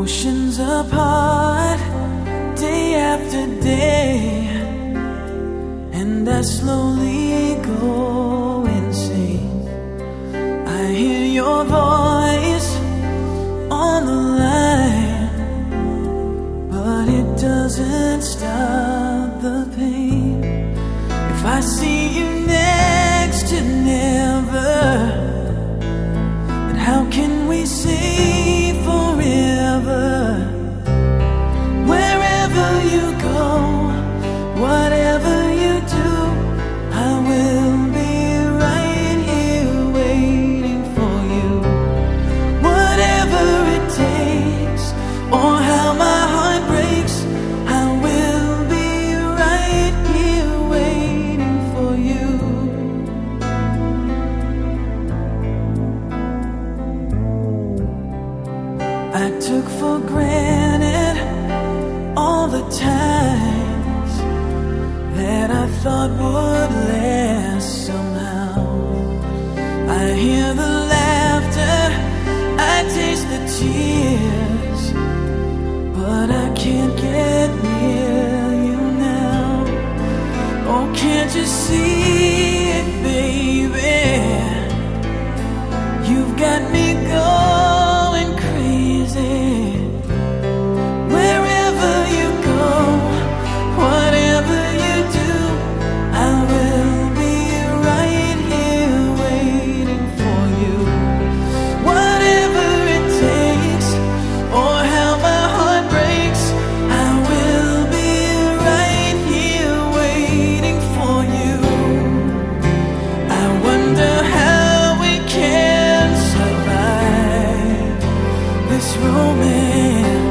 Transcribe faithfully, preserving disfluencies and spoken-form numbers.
Oceans apart, day after day, and I slowly go insane. I hear your voice on the line, but it doesn't stop the pain. If I see you next to never, then how can we say forever? Wherever you go, whatever you do, I will be right here waiting for you. Whatever it takes, or how my heart breaks, I will be right here waiting for you. I took for granted all the times that I thought would last somehow. I hear the laughter, I taste the tears, but I can't get near you now. Oh, can't you see it, baby? You've got me going crazy. Wherever you go, whatever you do, I will be right here waiting for you. Whatever it takes, or how my heart breaks, I will be right here waiting for you. I wonder how we can survive this romance.